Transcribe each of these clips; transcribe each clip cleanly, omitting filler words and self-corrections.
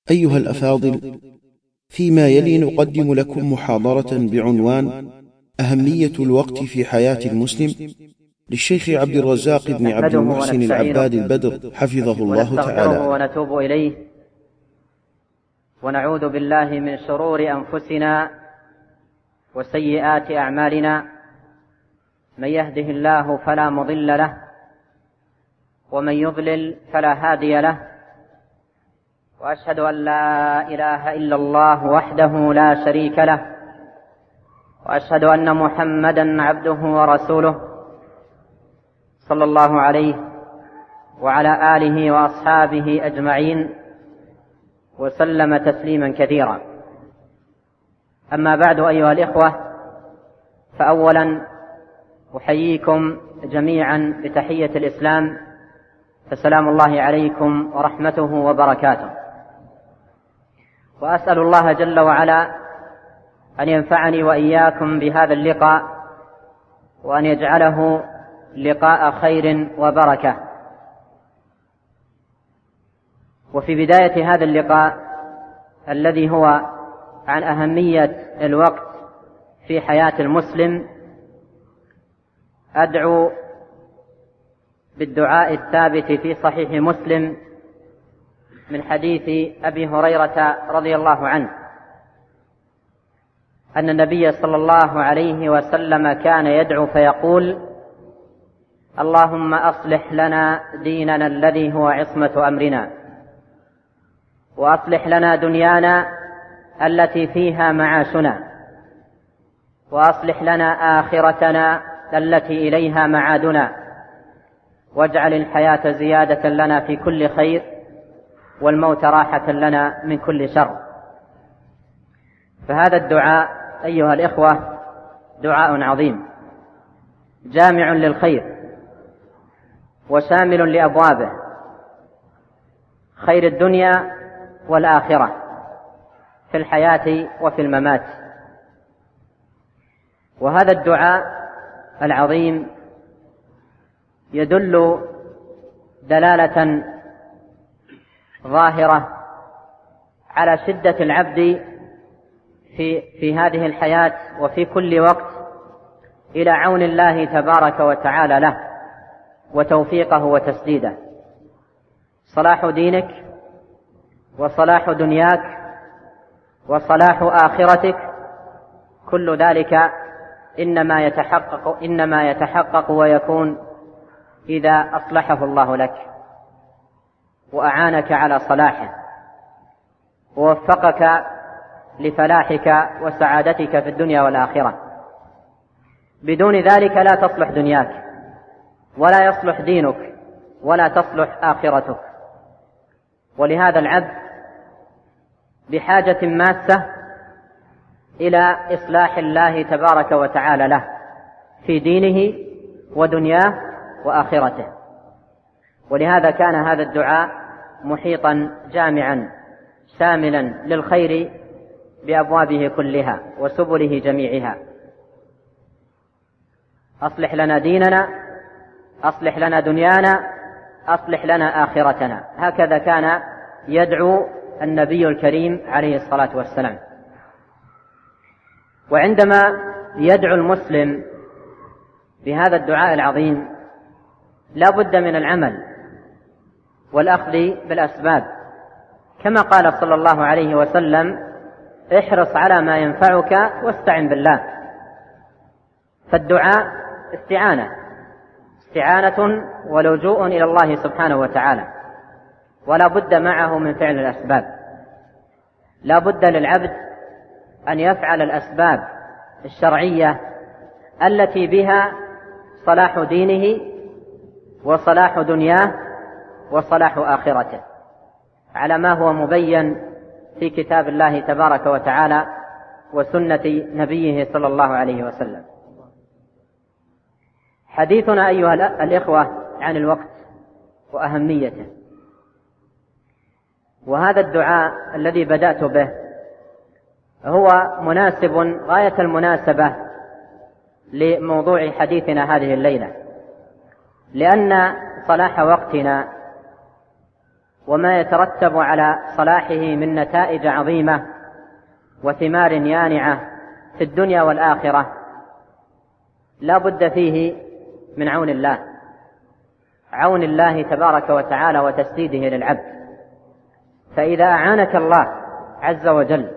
أيها الأفاضل، فيما يلي نقدم لكم محاضرة بعنوان أهمية الوقت في حياة المسلم للشيخ عبد الرزاق بن عبد المحسن العباد البدر حفظه الله تعالى. ونتوب إليه ونعوذ بالله من شرور أنفسنا وسيئات أعمالنا، من يهده الله فلا مضل له ومن يضلل فلا هادي له، وأشهد أن لا إله إلا الله وحده لا شريك له، وأشهد أن محمدا عبده ورسوله صلى الله عليه وعلى آله وأصحابه أجمعين وسلم تسليما كثيرا. أما بعد أيها الإخوة، فأولا أحييكم جميعا بتحية الإسلام، فسلام الله عليكم ورحمته وبركاته، وأسأل الله جل وعلا أن ينفعني وإياكم بهذا اللقاء، وأن يجعله لقاء خير وبركة. وفي بداية هذا اللقاء الذي هو عن أهمية الوقت في حياة المسلم، أدعو بالدعاء الثابت في صحيح مسلم من حديث أبي هريرة رضي الله عنه أن النبي صلى الله عليه وسلم كان يدعو فيقول: اللهم أصلح لنا ديننا الذي هو عصمة أمرنا، وأصلح لنا دنيانا التي فيها معاشنا، وأصلح لنا آخرتنا التي إليها معادنا، واجعل الحياة زيادة لنا في كل خير، والموت راحة لنا من كل شر. فهذا الدعاء أيها الإخوة دعاء عظيم جامع للخير وشامل لأبوابه، خير الدنيا والآخرة في الحياة وفي الممات. وهذا الدعاء العظيم يدل دلالة ظاهرة على شدة العبد في هذه الحياة وفي كل وقت إلى عون الله تبارك وتعالى له وتوفيقه وتسديده. صلاح دينك وصلاح دنياك وصلاح آخرتك، كل ذلك إنما يتحقق ويكون إذا أصلحه الله لك وأعانك على صلاحه ووفقك لفلاحك وسعادتك في الدنيا والآخرة. بدون ذلك لا تصلح دنياك ولا يصلح دينك ولا تصلح آخرتك. ولهذا العبد بحاجة ماسة إلى إصلاح الله تبارك وتعالى له في دينه ودنياه وآخرته. ولهذا كان هذا الدعاء محيطا جامعا شاملا للخير بأبوابه كلها وسبله جميعها. أصلح لنا ديننا، أصلح لنا دنيانا، أصلح لنا آخرتنا. هكذا كان يدعو النبي الكريم عليه الصلاة والسلام. وعندما يدعو المسلم بهذا الدعاء العظيم لا بد من العمل والأخذ بالأسباب، كما قال صلى الله عليه وسلم: احرص على ما ينفعك واستعن بالله. فالدعاء استعانة ولجوء إلى الله سبحانه وتعالى، ولا بد معه من فعل الأسباب. لا بد للعبد أن يفعل الأسباب الشرعية التي بها صلاح دينه وصلاح دنياه وصلاح آخرته، على ما هو مبين في كتاب الله تبارك وتعالى وسنة نبيه صلى الله عليه وسلم. حديثنا أيها الإخوة عن الوقت وأهميته، وهذا الدعاء الذي بدأت به هو مناسب غاية المناسبة لموضوع حديثنا هذه الليلة، لأن صلاح وقتنا وما يترتب على صلاحه من نتائج عظيمة وثمار يانعة في الدنيا والآخرة لا بد فيه من عون الله تبارك وتعالى وتسديده للعبد. فإذا أعانك الله عز وجل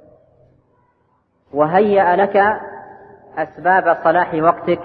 وهيأ لك أسباب صلاح وقتك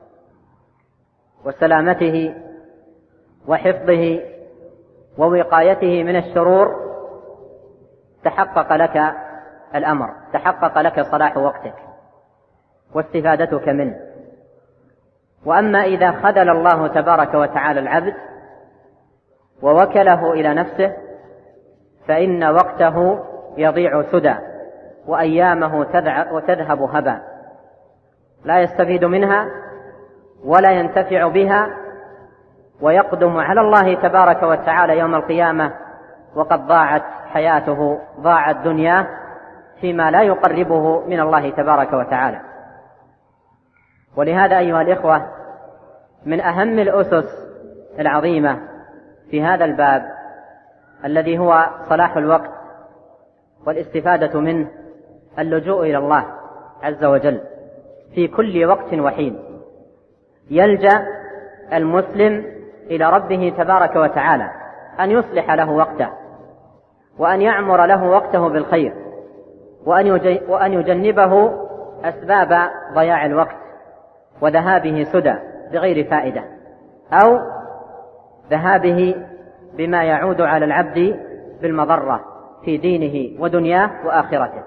وسلامته وحفظه ووقايته من الشرور، تحقق لك الأمر، تحقق لك صلاح وقتك واستفادتك منه. وأما إذا خذل الله تبارك وتعالى العبد ووكله إلى نفسه فإن وقته يضيع سدى وأيامه تذهب هبا، لا يستفيد منها ولا ينتفع بها، ويقدم على الله تبارك وتعالى يوم القيامة وقد ضاعت حياته، ضاعت دنياه فيما لا يقربه من الله تبارك وتعالى. ولهذا أيها الإخوة، من أهم الأسس العظيمة في هذا الباب الذي هو صلاح الوقت والاستفادة منه اللجوء إلى الله عز وجل في كل وقت وحين. يلجأ المسلم إلى ربه تبارك وتعالى أن يصلح له وقته وأن يعمر له وقته بالخير وأن يجنبه أسباب ضياع الوقت وذهابه سدى بغير فائدة أو ذهابه بما يعود على العبد بالمضرة في دينه ودنياه وآخرته.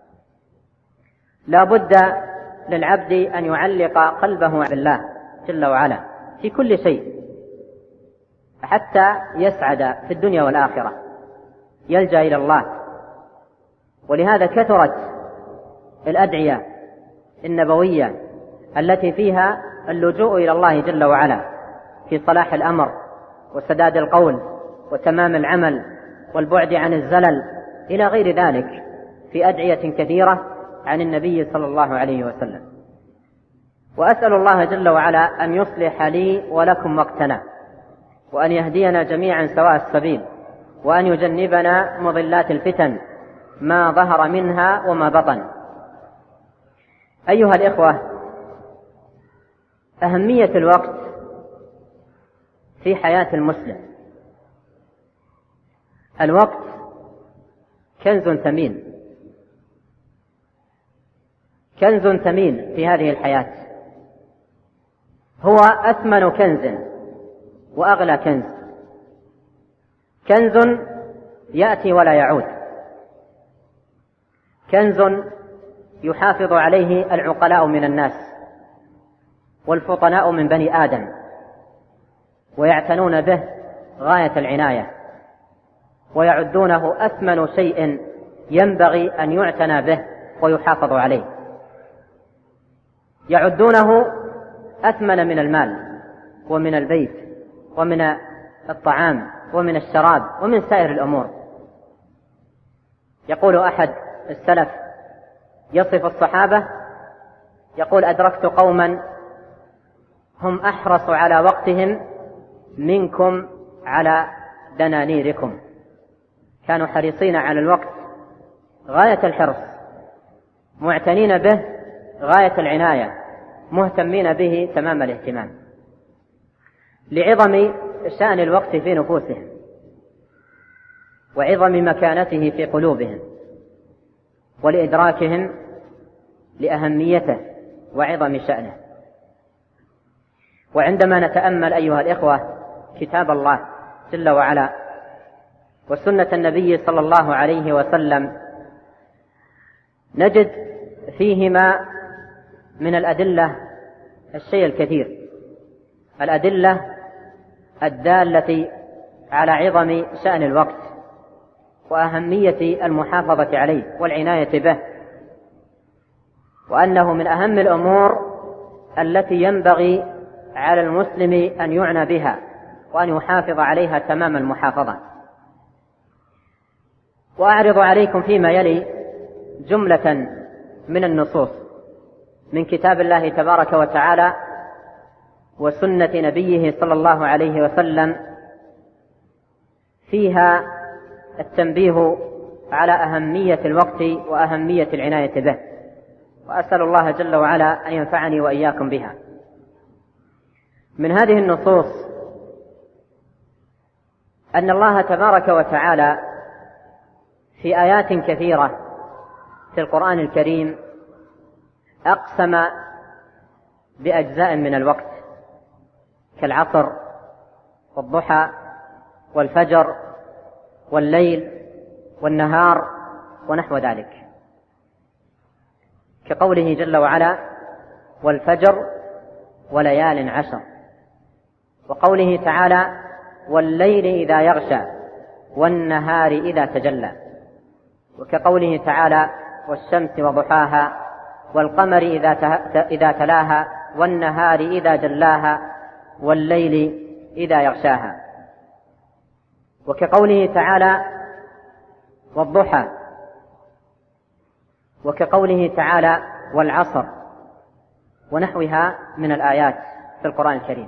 لا بد للعبد أن يعلق قلبه بالله جل وعلا في كل شيء حتى يسعد في الدنيا والآخرة، يلجأ إلى الله. ولهذا كثرت الأدعية النبوية التي فيها اللجوء إلى الله جل وعلا في صلاح الأمر وسداد القول وتمام العمل والبعد عن الزلل إلى غير ذلك، في أدعية كثيرة عن النبي صلى الله عليه وسلم. وأسأل الله جل وعلا أن يصلح لي ولكم وقتنا، وأن يهدينا جميعا سواء السبيل، وأن يجنبنا مضلات الفتن ما ظهر منها وما بطن. أيها الإخوة، أهمية الوقت في حياة المسلم. الوقت كنز ثمين، كنز ثمين في هذه الحياة، هو أثمن كنز وأغلى كنز، كنز يأتي ولا يعود، كنز يحافظ عليه العقلاء من الناس والفطناء من بني آدم ويعتنون به غاية العناية، ويعدونه أثمن شيء ينبغي أن يعتنى به ويحافظ عليه، يعدونه أثمن من المال ومن البيت ومن الطعام ومن الشراب ومن سائر الأمور. يقول أحد السلف يصف الصحابة، يقول: أدركت قوما هم أحرص على وقتهم منكم على دنانيركم، كانوا حريصين على الوقت غاية الحرص، معتنين به غاية العناية، مهتمين به تمام الاهتمام، لعظم شأن الوقت في نفوسهم وعظم مكانته في قلوبهم ولإدراكهم لأهميته وعظم شأنه. وعندما نتأمل أيها الإخوة كتاب الله جل وعلا وسنة النبي صلى الله عليه وسلم، نجد فيهما من الأدلة الشيء الكثير، الأدلة الدالة على عظم شأن الوقت وأهمية المحافظة عليه والعناية به، وأنه من أهم الأمور التي ينبغي على المسلم أن يعنى بها وأن يحافظ عليها تمام المحافظة. وأعرض عليكم فيما يلي جملة من النصوص من كتاب الله تبارك وتعالى وسنة نبيه صلى الله عليه وسلم فيها التنبيه على أهمية الوقت وأهمية العناية به، وأسأل الله جل وعلا أن ينفعني وإياكم بها. من هذه النصوص أن الله تبارك وتعالى في آيات كثيرة في القرآن الكريم أقسم بأجزاء من الوقت كالعصر والضحى والفجر والليل والنهار ونحو ذلك، كقوله جل وعلا: والفجر وليال عشر، وقوله تعالى: والليل إذا يغشى والنهار إذا تجلى، وكقوله تعالى: والشمس وضحاها والقمر إذا تلاها والنهار إذا جلاها والليل إذا يغشاها، وكقوله تعالى: والضحى، وكقوله تعالى: والعصر، ونحوها من الآيات في القرآن الكريم.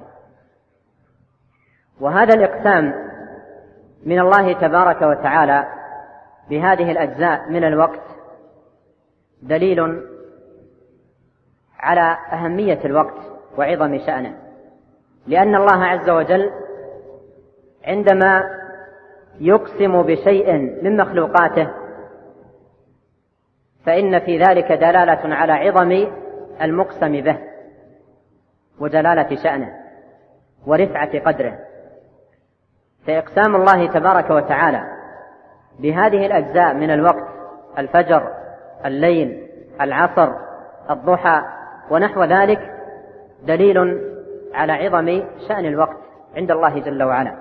وهذا الإقسام من الله تبارك وتعالى بهذه الأجزاء من الوقت دليل على أهمية الوقت وعظم شأنه، لأن الله عز وجل عندما يقسم بشيء من مخلوقاته فإن في ذلك دلالة على عظم المقسم به وجلالة شأنه ورفعة قدره. فإقسام الله تبارك وتعالى بهذه الأجزاء من الوقت، الفجر، الليل، العصر، الضحى ونحو ذلك، دليل على عظم شأن الوقت عند الله جل وعلا،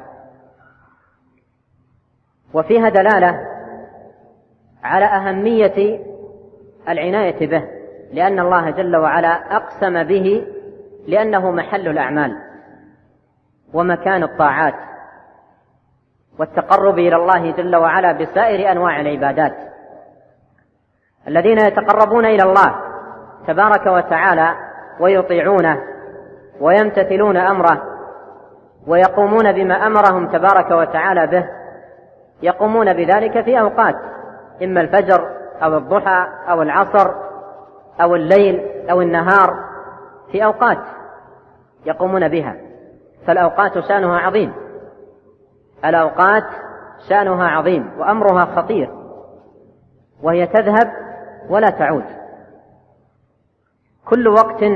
وفيها دلالة على أهمية العناية به، لأن الله جل وعلا أقسم به لأنه محل الأعمال ومكان الطاعات والتقرب إلى الله جل وعلا بسائر أنواع العبادات. الذين يتقربون إلى الله تبارك وتعالى ويطيعونه ويمتثلون أمره ويقومون بما أمرهم تبارك وتعالى به، يقومون بذلك في أوقات، إما الفجر أو الضحى أو العصر أو الليل أو النهار، في أوقات يقومون بها. فالأوقات شأنها عظيم، الأوقات شأنها عظيم وأمرها خطير، وهي تذهب ولا تعود. كل وقت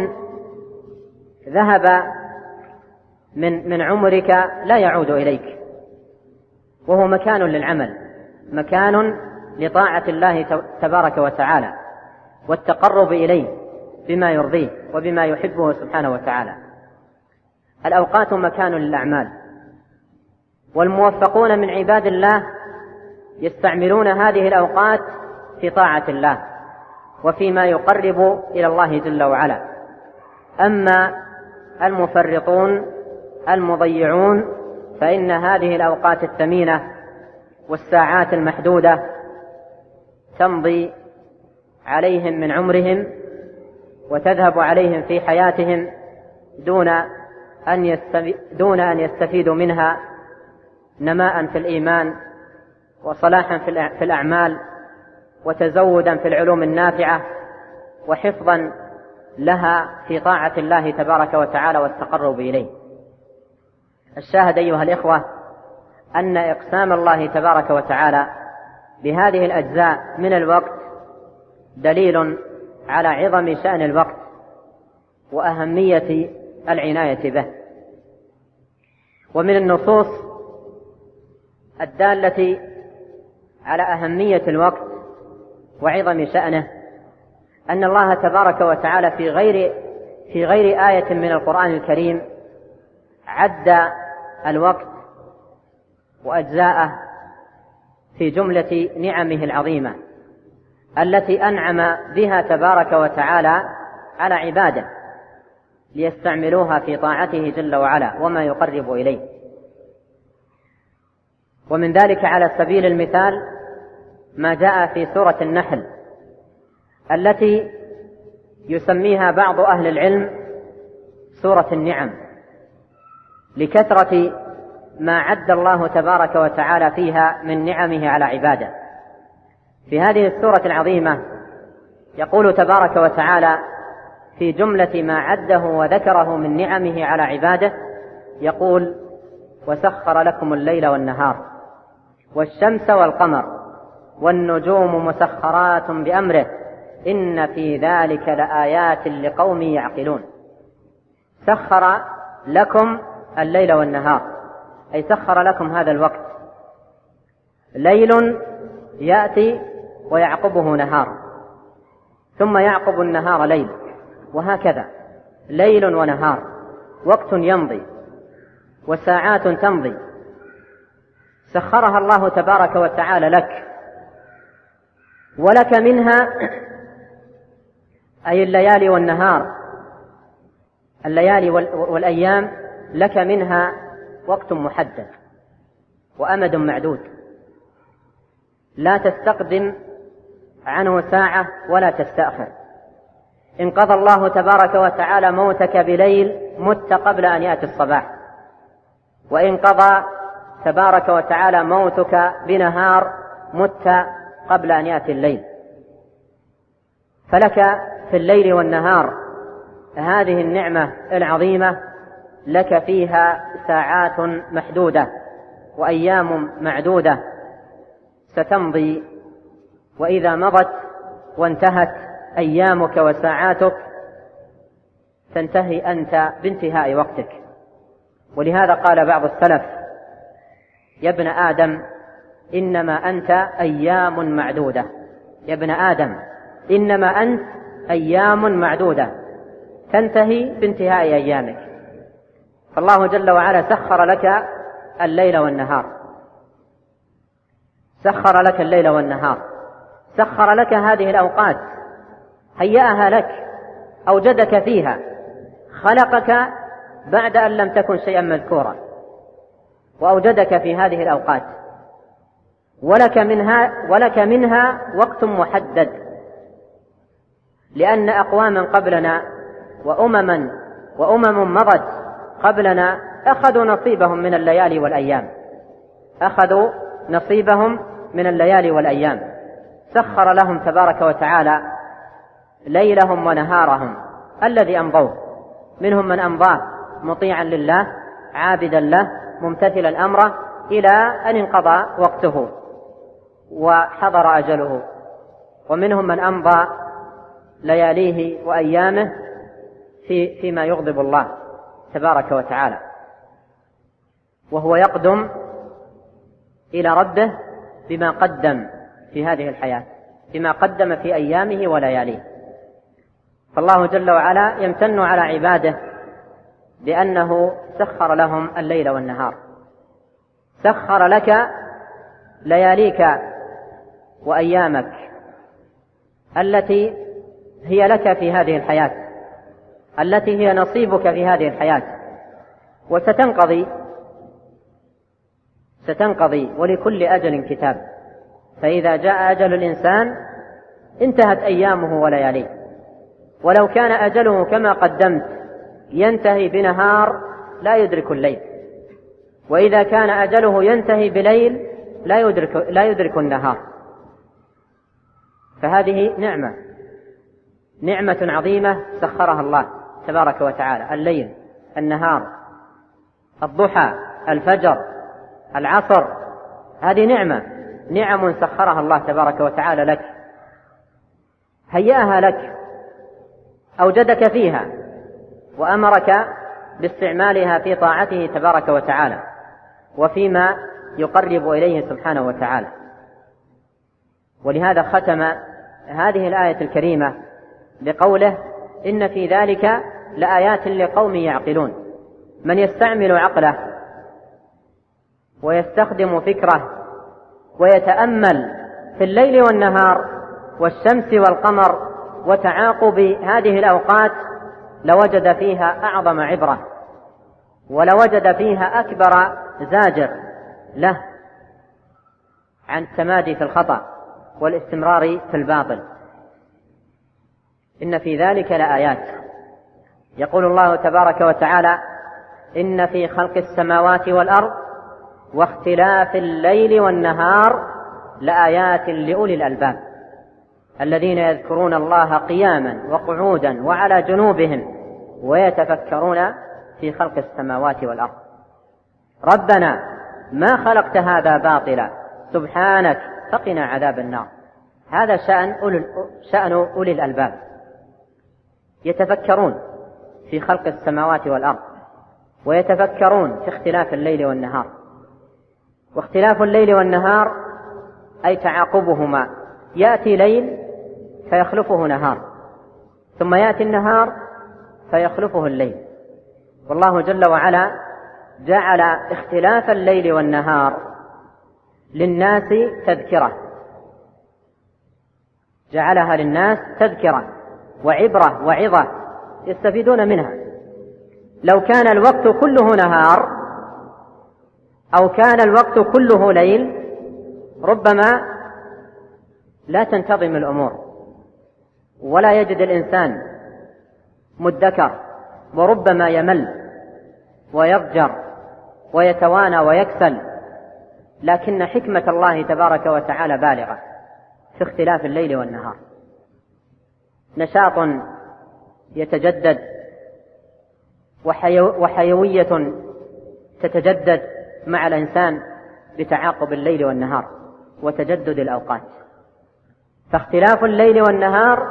ذهب من عمرك لا يعود إليك، وهو مكان للعمل، مكان لطاعة الله تبارك وتعالى والتقرب إليه بما يرضيه وبما يحبه سبحانه وتعالى. الأوقات مكان للأعمال، والموفقون من عباد الله يستعملون هذه الأوقات في طاعة الله وفيما يقرب إلى الله جل وعلا. أما المفرطون المضيعون فإن هذه الأوقات الثمينة والساعات المحدودة تمضي عليهم من عمرهم وتذهب عليهم في حياتهم دون أن يستفيدوا منها نماء في الإيمان وصلاحا في الأعمال وتزودا في العلوم النافعة وحفظا لها في طاعة الله تبارك وتعالى والتقرب إليه. الشاهد أيها الإخوة أن إقسام الله تبارك وتعالى بهذه الأجزاء من الوقت دليل على عظم شأن الوقت وأهمية العناية به. ومن النصوص الدالة على أهمية الوقت وعظم شأنه أن الله تبارك وتعالى في غير آية من القرآن الكريم عد الوقت وأجزاءه في جملة نعمه العظيمة التي أنعم بها تبارك وتعالى على عباده ليستعملوها في طاعته جل وعلا وما يقرب إليه. ومن ذلك على سبيل المثال ما جاء في سورة النحل التي يسميها بعض أهل العلم سورة النعم، لكثرة ما عد الله تبارك وتعالى فيها من نعمه على عباده. في هذه السورة العظيمة يقول تبارك وتعالى في جملة ما عده وذكره من نعمه على عباده، يقول: وسخر لكم الليل والنهار والشمس والقمر والنجوم مسخرات بأمره إن في ذلك لآيات لقوم يعقلون. سخر لكم الليل والنهار، أي سخر لكم هذا الوقت. ليل يأتي ويعقبه نهار، ثم يعقب النهار ليل، وهكذا ليل ونهار، وقت يمضي وساعات تمضي، سخرها الله تبارك وتعالى لك، ولك منها أي الليالي والنهار، الليالي والأيام لك منها وقت محدد وأمد معدود، لا تستقدم عنه ساعة ولا تستأخر. إن قضى الله تبارك وتعالى موتك بليل مت قبل أن يأتي الصباح، وإن قضى تبارك وتعالى موتك بنهار مت قبل أن يأتي الليل. فلك في الليل والنهار هذه النعمة العظيمة، لك فيها ساعات محدودة وأيام معدودة ستمضي، وإذا مضت وانتهت أيامك وساعاتك تنتهي أنت بانتهاء وقتك. ولهذا قال بعض السلف: يا ابن آدم إنما أنت أيام معدودة، يا ابن آدم إنما أنت أيام معدودة تنتهي بانتهاء أيامك. فالله جل وعلا سخر لك الليل والنهار، سخر لك الليل والنهار، سخر لك هذه الأوقات، هيأها لك، أوجدك فيها، خلقك بعد أن لم تكن شيئا مذكورا وأوجدك في هذه الأوقات، ولك منها وقت محدد، لأن أقواما قبلنا وأمم مضت قبلنا أخذوا نصيبهم من الليالي والأيام، أخذوا نصيبهم من الليالي والأيام، سخر لهم تبارك وتعالى ليلهم ونهارهم الذي أمضوه، منهم من أمضاه مطيعا لله عابدا له ممتثلا أمره إلى أن انقضى وقته وحضر أجله، ومنهم من أمضى لياليه وأيامه فيما يغضب الله تبارك وتعالى، وهو يقدم إلى ربه بما قدم في هذه الحياة، بما قدم في أيامه ولياليه. فالله جل وعلا يمتن على عباده بأنه سخر لهم الليل والنهار، سخر لك لياليك وأيامك التي هي لك في هذه الحياة، التي هي نصيبك في هذه الحياة، ستنقضي ولكل أجل كتاب، فإذا جاء أجل الإنسان انتهت أيامه ولياليه، ولو كان أجله كما قدمت ينتهي بنهار لا يدرك الليل، وإذا كان أجله ينتهي بليل لا يدرك النهار. فهذه نعمة عظيمة سخرها الله تبارك وتعالى، الليل، النهار، الضحى، الفجر، العصر، هذه نعم سخرها الله تبارك وتعالى لك، هيأها لك، أوجدك فيها وأمرك باستعمالها في طاعته تبارك وتعالى وفيما يقرب إليه سبحانه وتعالى. ولهذا ختم هذه الآية الكريمة بقوله: إن في ذلك لآيات لقوم يعقلون. من يستعمل عقله ويستخدم فكره ويتأمل في الليل والنهار والشمس والقمر وتعاقب هذه الأوقات لوجد فيها أعظم عبرة، ولوجد فيها أكبر زاجر له عن التمادي في الخطأ والاستمرار في الباطل. إن في ذلك لآيات. يقول الله تبارك وتعالى: إن في خلق السماوات والأرض واختلاف الليل والنهار لآيات لأولي الألباب الذين يذكرون الله قياما وقعودا وعلى جنوبهم ويتفكرون في خلق السماوات والأرض. ربنا ما خلقت هذا باطلا سبحانك فقنا عذاب النار. هذا شأن أولي الألباب، يتفكرون في خلق السماوات والأرض ويتفكرون في اختلاف الليل والنهار. واختلاف الليل والنهار أي تعاقبهما، يأتي ليل فيخلفه نهار، ثم يأتي النهار فيخلفه الليل. والله جل وعلا جعل اختلاف الليل والنهار للناس تذكرة، جعلها للناس تذكرة وعبرة وعظة يستفيدون منها. لو كان الوقت كله نهار أو كان الوقت كله ليل ربما لا تنتظم الأمور ولا يجد الإنسان مدكر، وربما يمل ويضجر ويتوانى ويكسل. لكن حكمة الله تبارك وتعالى بالغة في اختلاف الليل والنهار، نشاط يتجدد وحيوية تتجدد مع الإنسان بتعاقب الليل والنهار وتجدد الأوقات. فاختلاف الليل والنهار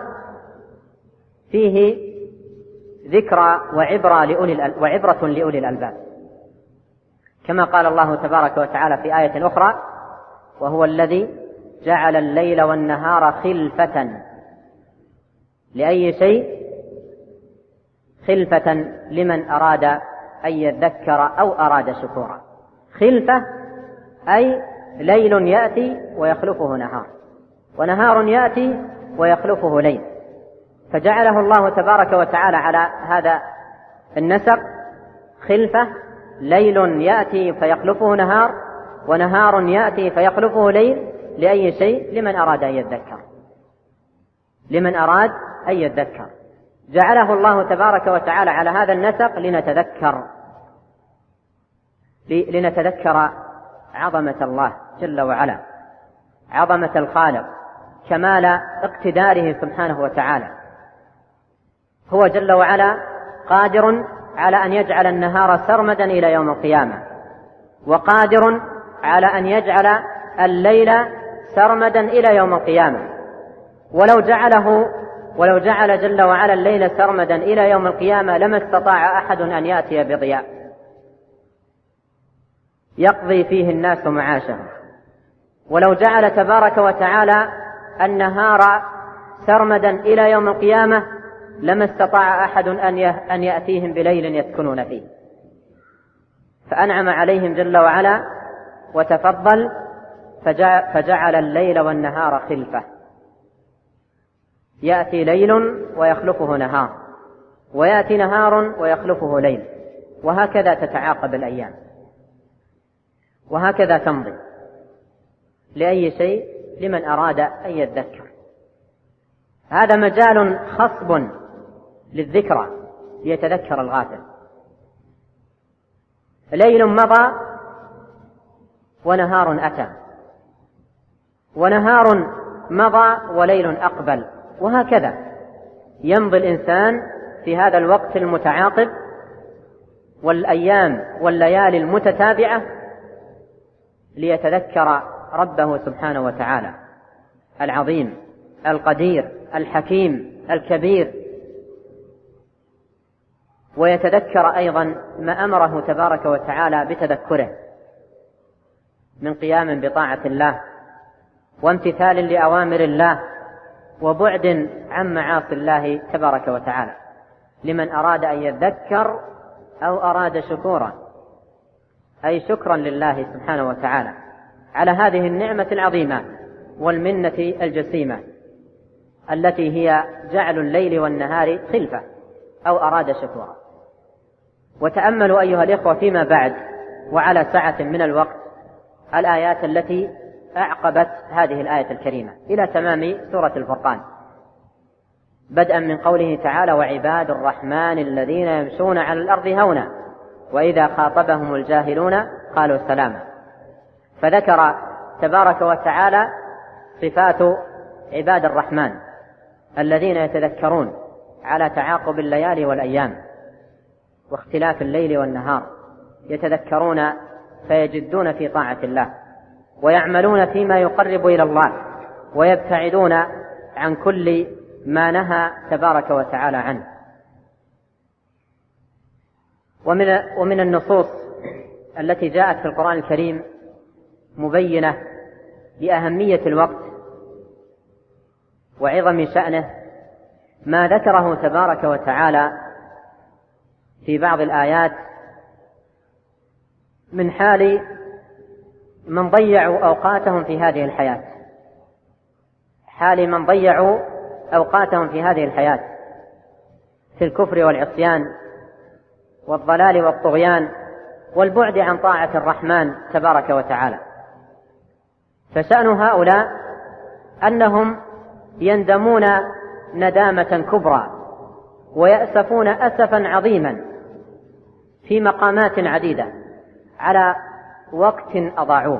فيه ذكرى وعبرة لأولي الألباب، كما قال الله تبارك وتعالى في آية أخرى: وهو الذي جعل الليل والنهار خلفة لأي شيء؟ خلفة لمن أراد أن يذكر أو أراد شكورا. خلفة أي ليل يأتي ويخلفه نهار، ونهار يأتي ويخلفه ليل، فجعله الله تبارك وتعالى على هذا النسق: خلفة، ليل يأتي فيخلفه نهار، ونهار يأتي فيخلفه ليل. لأي شيء؟ لمن أراد أن يذكر، لمن أراد أن يذكر. جعله الله تبارك وتعالى على هذا النسق لنتذكر عظمة الله جل وعلا، عظمة الخالق، كمال اقتداره سبحانه وتعالى. هو جل وعلا قادر على أن يجعل النهار سرمدا إلى يوم القيامة، وقادر على أن يجعل الليل سرمدا إلى يوم القيامة. ولو جعل جل وعلا الليل سرمدا إلى يوم القيامة لما استطاع أحد أن يأتي بضياء يقضي فيه الناس معاشهم. ولو جعل تبارك وتعالى النهار سرمدا إلى يوم القيامة لما استطاع أحد أن يأتيهم بليل يسكنون فيه. فأنعم عليهم جل وعلا وتفضل فجعل الليل والنهار خلفة، يأتي ليل ويخلفه نهار، ويأتي نهار ويخلفه ليل، وهكذا تتعاقب الأيام، وهكذا تمضي. لأي شيء؟ لمن أراد أن يذكر. هذا مجال خصب للذكرى ليتذكر الغافل. ليل مضى ونهار أتى، ونهار مضى وليل أقبل، وهكذا يمضي الإنسان في هذا الوقت المتعاقب والأيام والليالي المتتابعة ليتذكر ربه سبحانه وتعالى العظيم القدير الحكيم الكبير، ويتذكر أيضا ما أمره تبارك وتعالى بتذكره من قيام بطاعة الله وامتثال لأوامر الله وبعد عن معاصي الله تبارك وتعالى، لمن أراد أن يذكر أو أراد شكورا، أي شكرا لله سبحانه وتعالى على هذه النعمة العظيمة والمنة الجسيمة التي هي جعل الليل والنهار خلفة أو أراد شكورا. وتأملوا أيها الإخوة فيما بعد وعلى سعة من الوقت الآيات التي أعقبت هذه الآية الكريمة إلى تمام سورة الفرقان، بدءا من قوله تعالى: وعباد الرحمن الذين يمشون على الأرض هونا وإذا خاطبهم الجاهلون قالوا سلاما. فذكر تبارك وتعالى صفات عباد الرحمن الذين يتذكرون على تعاقب الليالي والأيام واختلاف الليل والنهار، يتذكرون فيجدون في طاعة الله ويعملون فيما يقرب إلى الله ويبتعدون عن كل ما نهى تبارك وتعالى عنه. ومن النصوص التي جاءت في القرآن الكريم مبينة لأهمية الوقت وعظم شأنه ما ذكره تبارك وتعالى في بعض الآيات من حال من ضيعوا أوقاتهم في هذه الحياة، حال من ضيعوا أوقاتهم في هذه الحياة في الكفر والعصيان والضلال والطغيان والبعد عن طاعة الرحمن تبارك وتعالى. فشأن هؤلاء أنهم يندمون ندامة كبرى ويأسفون أسفا عظيما في مقامات عديدة على وقت أضاعوه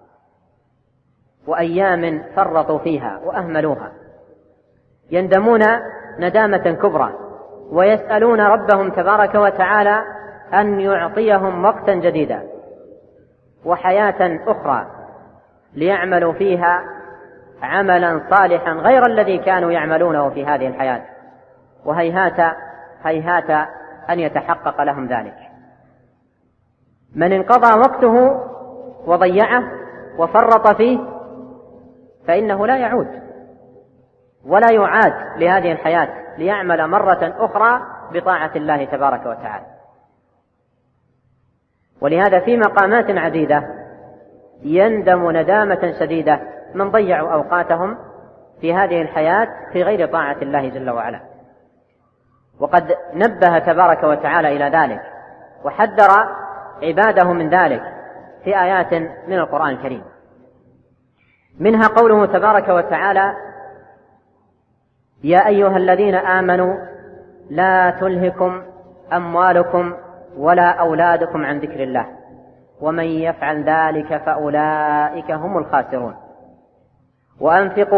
وأيام فرطوا فيها وأهملوها، يندمون ندامة كبرى ويسألون ربهم تبارك وتعالى أن يعطيهم وقتا جديدا وحياة أخرى ليعملوا فيها عملا صالحا غير الذي كانوا يعملونه في هذه الحياة، وهيهات هيهات أن يتحقق لهم ذلك. من انقضى وقته وضيعه وفرط فيه فإنه لا يعود ولا يعاد لهذه الحياة ليعمل مرة أخرى بطاعة الله تبارك وتعالى. ولهذا في مقامات عديدة يندم ندامة شديدة من ضيعوا أوقاتهم في هذه الحياة في غير طاعة الله جل وعلا. وقد نبه تبارك وتعالى إلى ذلك وحذر عباده من ذلك في آيات من القرآن الكريم، منها قوله تبارك وتعالى: يا أيها الذين آمنوا لا تلهكم أموالكم ولا أولادكم عن ذكر الله ومن يفعل ذلك فأولئك هم الخاسرون وأنفقوا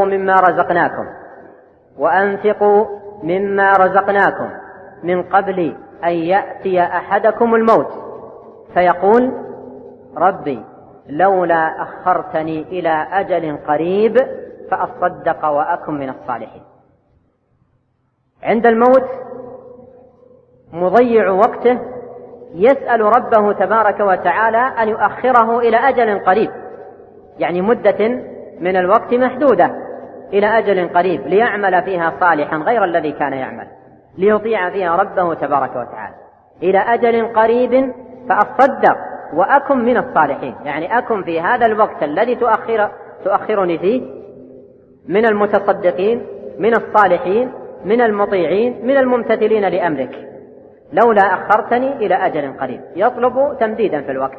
مما رزقناكم من قبل أن يأتي أحدكم الموت فيقول ربي لولا أخرتني إلى أجل قريب فأصدق وأكن من الصالحين. عند الموت مضيع وقته يسأل ربه تبارك وتعالى أن يؤخره إلى أجل قريب، يعني مدة من الوقت محدودة إلى أجل قريب ليعمل فيها صالحا غير الذي كان يعمل، ليطيع فيها ربه تبارك وتعالى إلى أجل قريب فأصدق وأكن من الصالحين، يعني أكن في هذا الوقت الذي تؤخرني فيه من المتصدقين من الصالحين من المطيعين من الممتثلين لأمرك، لولا أخرتني إلى أجل قريب، يطلب تمديدا في الوقت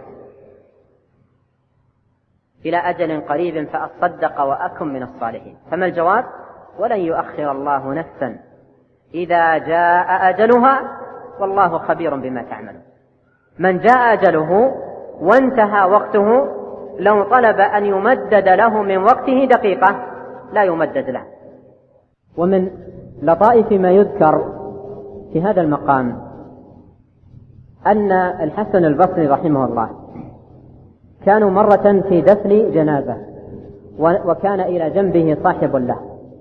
إلى أجل قريب فأصدق وأكن من الصالحين. فما الجواب؟ ولن يؤخر الله نفسا إذا جاء أجلها والله خبير بما تعملون. من جاء أجله وانتهى وقته لو طلب أن يمدد له من وقته دقيقة لا يمدد له. ومن لطائف ما يذكر في هذا المقام أن الحسن البصري رحمه الله كانوا مرة في دفن جنازة وكان إلى جنبه صاحب له،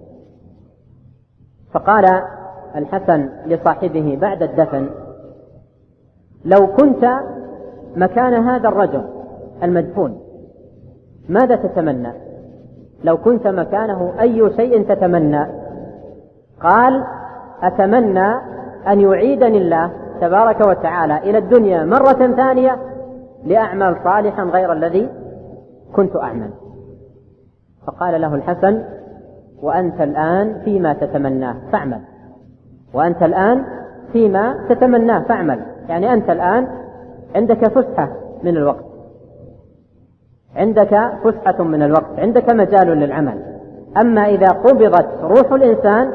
فقال الحسن لصاحبه بعد الدفن: لو كنت مكان هذا الرجل المدفون ماذا تتمنى؟ لو كنت مكانه أي شيء تتمنى؟ قال: أتمنى أن يعيدني الله تبارك وتعالى إلى الدنيا مرة ثانية لأعمل صالحا غير الذي كنت أعمل. فقال له الحسن: وأنت الآن فيما تتمناه فاعمل، وأنت الآن فيما تتمناه فاعمل، يعني أنت الآن عندك فسحة من الوقت، عندك فسحة من الوقت، عندك مجال للعمل. أما إذا قبضت روح الإنسان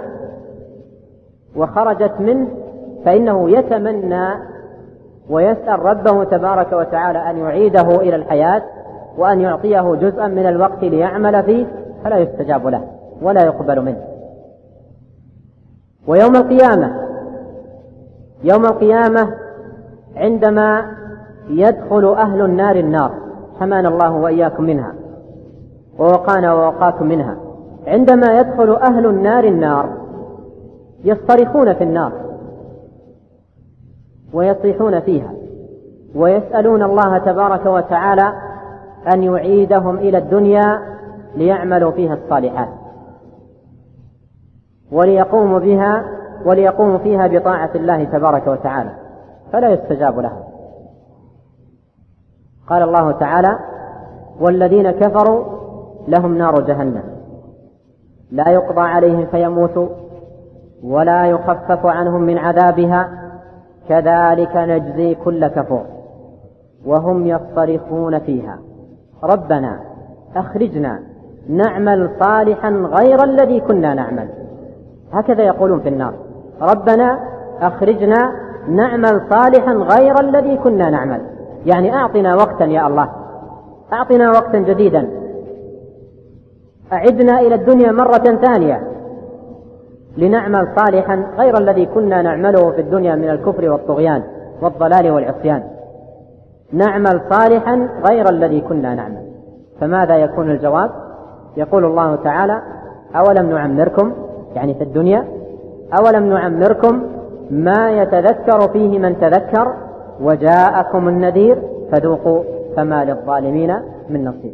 وخرجت منه فإنه يتمنى ويسأل ربه تبارك وتعالى أن يعيده إلى الحياة وأن يعطيه جزءا من الوقت ليعمل فيه فلا يستجاب له ولا يقبل منه. ويوم القيامة عندما يدخل أهل النار النار، حمانا الله وإياكم منها ووقانا ووقاكم منها، عندما يدخل أهل النار النار يصطرخون في النار ويصيحون فيها ويسألون الله تبارك وتعالى أن يعيدهم إلى الدنيا ليعملوا فيها الصالحات وليقوموا فيها بطاعة الله تبارك وتعالى، فلا يستجاب لهم. قال الله تعالى: والذين كفروا لهم نار جهنم لا يقضى عليهم فيموتوا ولا يخفف عنهم من عذابها كذلك نجزي كل كفور وهم يصطرخون فيها ربنا أخرجنا نعمل صالحا غير الذي كنا نعمل. هكذا يقولون في النار: ربنا أخرجنا نعمل صالحا غير الذي كنا نعمل، يعني أعطنا وقتا يا الله، أعطنا وقتا جديدا، أعدنا إلى الدنيا مرة ثانية لنعمل صالحا غير الذي كنا نعمله في الدنيا من الكفر والطغيان والضلال والعصيان، نعمل صالحا غير الذي كنا نعمل. فماذا يكون الجواب؟ يقول الله تعالى: أولم نعمركم، يعني في الدنيا، أولم نعمركم ما يتذكر فيه من تذكر وجاءكم النذير فذوقوا فما للظالمين من نصير.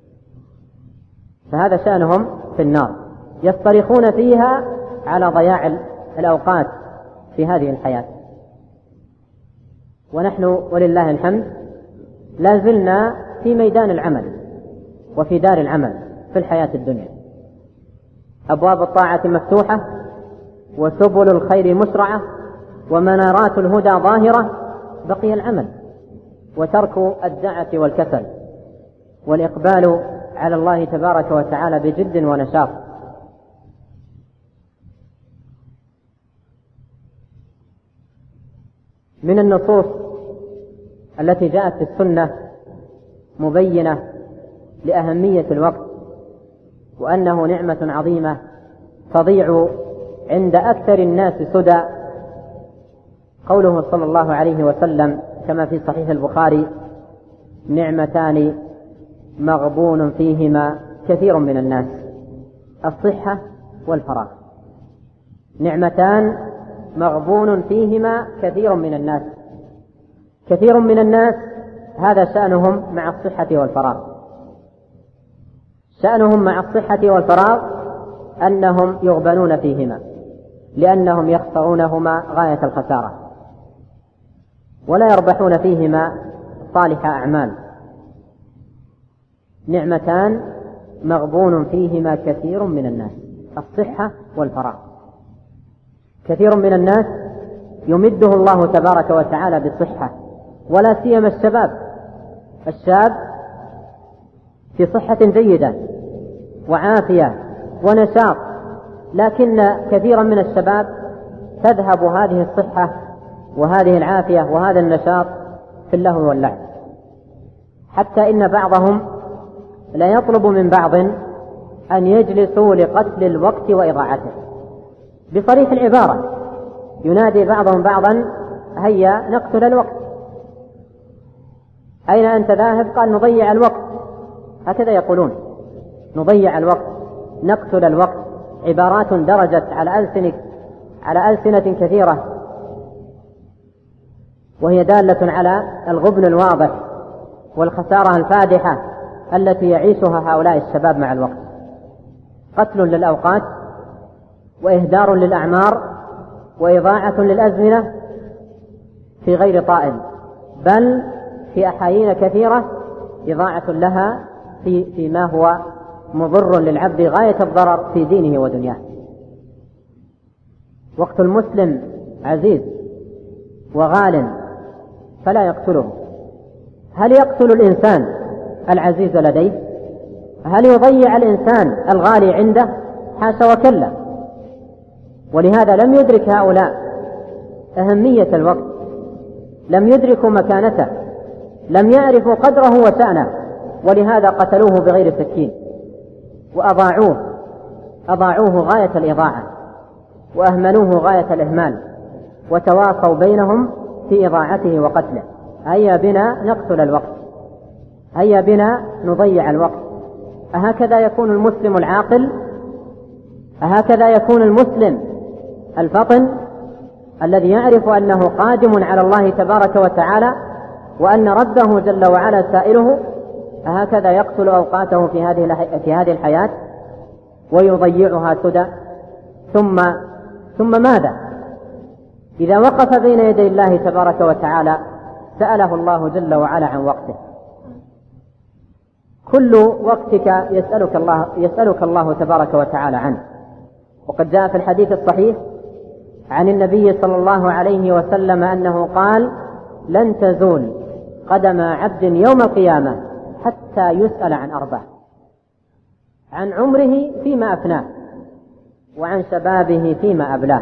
فهذا شأنهم في النار، يصطرخون فيها على ضياع الأوقات في هذه الحياة. ونحن ولله الحمد لا زلنا في ميدان العمل وفي دار العمل في الحياة الدنيا، أبواب الطاعة مفتوحة وسبل الخير مسرعة ومنارات الهدى ظاهرة، بقي العمل وترك الدعة والكسل والإقبال على الله تبارك وتعالى بجد ونشاط. من النصوص التي جاءت في السنة مبينة لأهمية الوقت وأنه نعمة عظيمة تضيع عند أكثر الناس سدى، قوله صلى الله عليه وسلم كما في صحيح البخاري: نعمتان مغبون فيهما كثير من الناس، الصحة والفراغ. نعمتان مغبون فيهما كثير من الناس. كثير من الناس هذا شأنهم مع الصحة والفراغ. شأنهم مع الصحة والفراغ أنهم يغبنون فيهما لأنهم يخسرونهما غاية الخسارة ولا يربحون فيهما صالح أعمال. نعمتان مغبون فيهما كثير من الناس، الصحة والفراغ. كثير من الناس يمده الله تبارك وتعالى بالصحة، ولا سيما الشاب في صحة جيدة وعافية ونشاط، لكن كثيرا من الشباب تذهب هذه الصحة وهذه العافية وهذا النشاط في اللهو واللعب، حتى إن بعضهم لا يطلب من بعض أن يجلسوا لقتل الوقت وإضاعته بصريح العبارة. ينادي بعضهم بعضا: هيا نقتل الوقت. أين أنت ذاهب؟ قال: نضيع الوقت. هكذا يقولون: نضيع الوقت، نقتل الوقت. عبارات درجت على ألسنة كثيرة، وهي دالة على الغبن الواضح والخسارة الفادحة التي يعيشها هؤلاء الشباب مع الوقت. قتل للأوقات وإهدار للأعمار وإضاعة للأزمنة في غير طائل، بل في أحايين كثيرة إضاعة لها فيما هو مضر للعبد غاية الضرر في دينه ودنياه. وقت المسلم عزيز وغال فلا يقتله. هل يقتل الإنسان العزيز لديه؟ هل يضيع الإنسان الغالي عنده؟ حاشا وكلا. ولهذا لم يدرك هؤلاء أهمية الوقت، لم يدركوا مكانته، لم يعرفوا قدره وشأنه، ولهذا قتلوه بغير سكين وأضاعوه غاية الإضاعة وأهملوه غاية الإهمال وتواصوا بينهم في إضاعته وقتله. هيا بنا نقتل الوقت، هيا بنا نضيع الوقت. أهكذا يكون المسلم العاقل؟ أهكذا يكون المسلم الفطن الذي يعرف أنه قادم على الله تبارك وتعالى وأن ربه جل وعلا سائله؟ أهكذا يقتل أوقاته في هذه الحياة ويضيعها سدى؟ ثم ماذا؟ إذا وقف بين يدي الله تبارك وتعالى سأله الله جل وعلا عن وقته. كل وقتك يسألك الله تبارك وتعالى عنه. وقد جاء في الحديث الصحيح عن النبي صلى الله عليه وسلم أنه قال: لن تزول قدم عبد يوم القيامة حتى يسأل عن أربع: عن عمره فيما أفناه، وعن شبابه فيما أبلاه،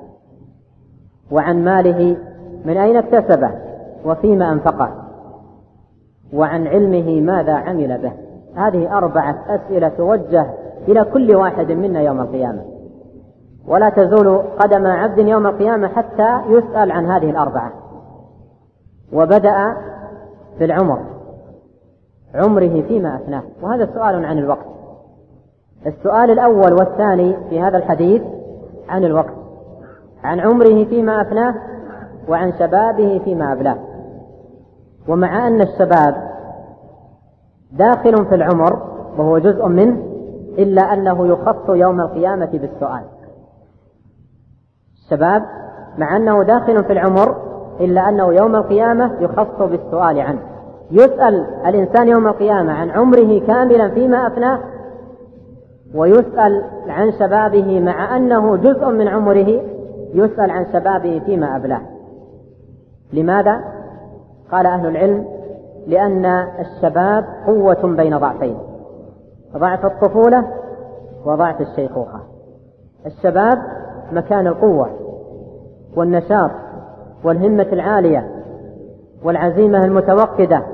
وعن ماله من أين اكتسبه وفيما أنفقه، وعن علمه ماذا عمل به. هذه 4 أسئلة توجه إلى كل واحد منا يوم القيامة، ولا تزول قدم عبد يوم القيامة حتى يسأل عن هذه 4. وبدأ في العمر، عمره فيما أفناه، وهذا سؤال عن الوقت. السؤال الأول والثاني في هذا الحديث عن الوقت، عن عمره فيما أفناه وعن شبابه فيما أبلاه. ومع أن الشباب داخل في العمر وهو جزء منه، إلا أنه يخص يوم القيامة بالسؤال. الشباب مع أنه داخل في العمر إلا أنه يوم القيامة يخص بالسؤال عنه. يسأل الإنسان يوم القيامة عن عمره كاملا فيما أفناه، ويسأل عن شبابه مع أنه جزء من عمره يسأل عن شبابه فيما أبلاه. لماذا؟ قال أهل العلم: لأن الشباب قوة بين ضعفين، ضعف الطفولة وضعف الشيخوخة. الشباب مكان القوة والنشاط والهمة العالية والعزيمة المتوقدة،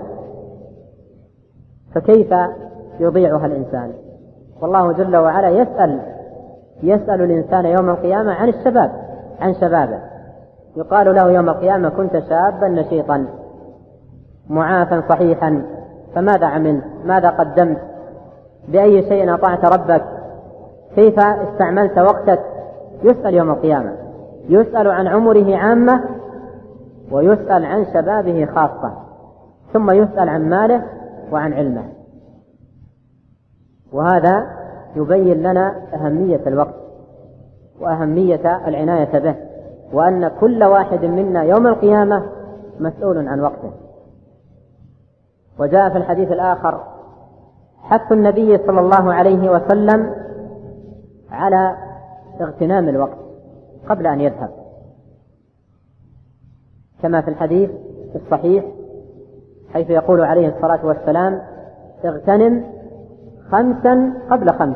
فكيف يضيعها الإنسان؟ والله جل وعلا يسأل الإنسان يوم القيامة عن الشباب، عن شبابه. يقال له يوم القيامة: كنت شابا نشيطا معافا صحيحا، فماذا عملت؟ ماذا قدمت؟ بأي شيء أطعت ربك؟ كيف استعملت وقتك؟ يسأل يوم القيامة، يسأل عن عمره عامة، ويسأل عن شبابه خاصة، ثم يسأل عن ماله وعن علمه. وهذا يبين لنا أهمية الوقت وأهمية العناية به، وأن كل واحد منا يوم القيامة مسؤول عن وقته. وجاء في الحديث الآخر حث النبي صلى الله عليه وسلم على اغتنام الوقت قبل أن يذهب، كما في الحديث الصحيح حيث يقول عليه الصلاة والسلام: اغتنم 5 قبل 5،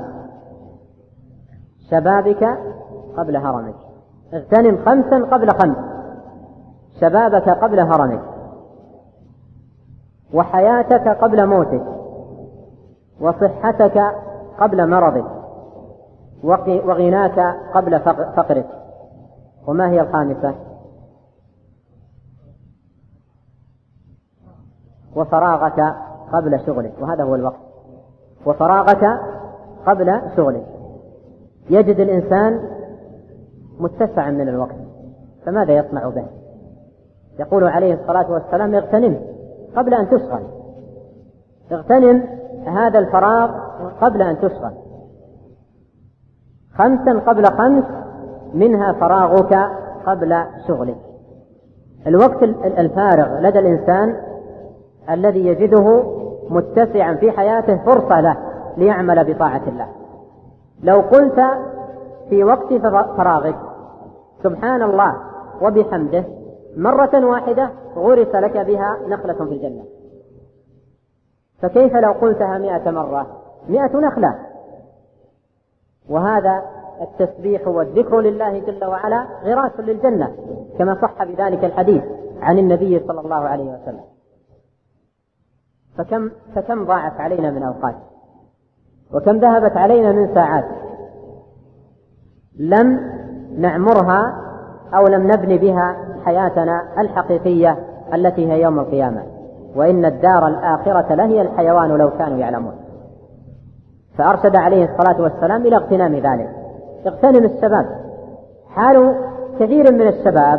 شبابك قبل هرمك. اغتنم 5 قبل 5، شبابك قبل هرمك، وحياتك قبل موتك، وصحتك قبل مرضك، وغناك قبل فقرك. وما هي الخامسة؟ وفراغك قبل شغلك. وهذا هو الوقت، وفراغك قبل شغلك. يجد الإنسان متسعا من الوقت، فماذا يصنع به؟ يقول عليه الصلاة والسلام: اغتنم قبل أن تشغل، اغتنم هذا الفراغ قبل أن تشغل. 5 قبل 5 منها فراغك قبل شغلك. الوقت الفارغ لدى الإنسان الذي يجده متسعا في حياته فرصة له ليعمل بطاعة الله. لو قلت في وقت فراغك سبحان الله وبحمده مرة واحدة غرس لك بها نخلة في الجنة، فكيف لو قلتها 100 مرة؟ 100 نخلة. وهذا التسبيح والذكر لله جل وعلا غراس للجنة، كما صح بذلك الحديث عن النبي صلى الله عليه وسلم. فكم ضاعت علينا من أوقات، وكم ذهبت علينا من ساعات لم نعمرها أو لم نبني بها حياتنا الحقيقية التي هي يوم القيامة، وإن الدار الآخرة لهي الحيوان لو كانوا يعلمون. فأرشد عليه الصلاة والسلام إلى اغتنام ذلك. اغتنم الشباب. حال كثير من الشباب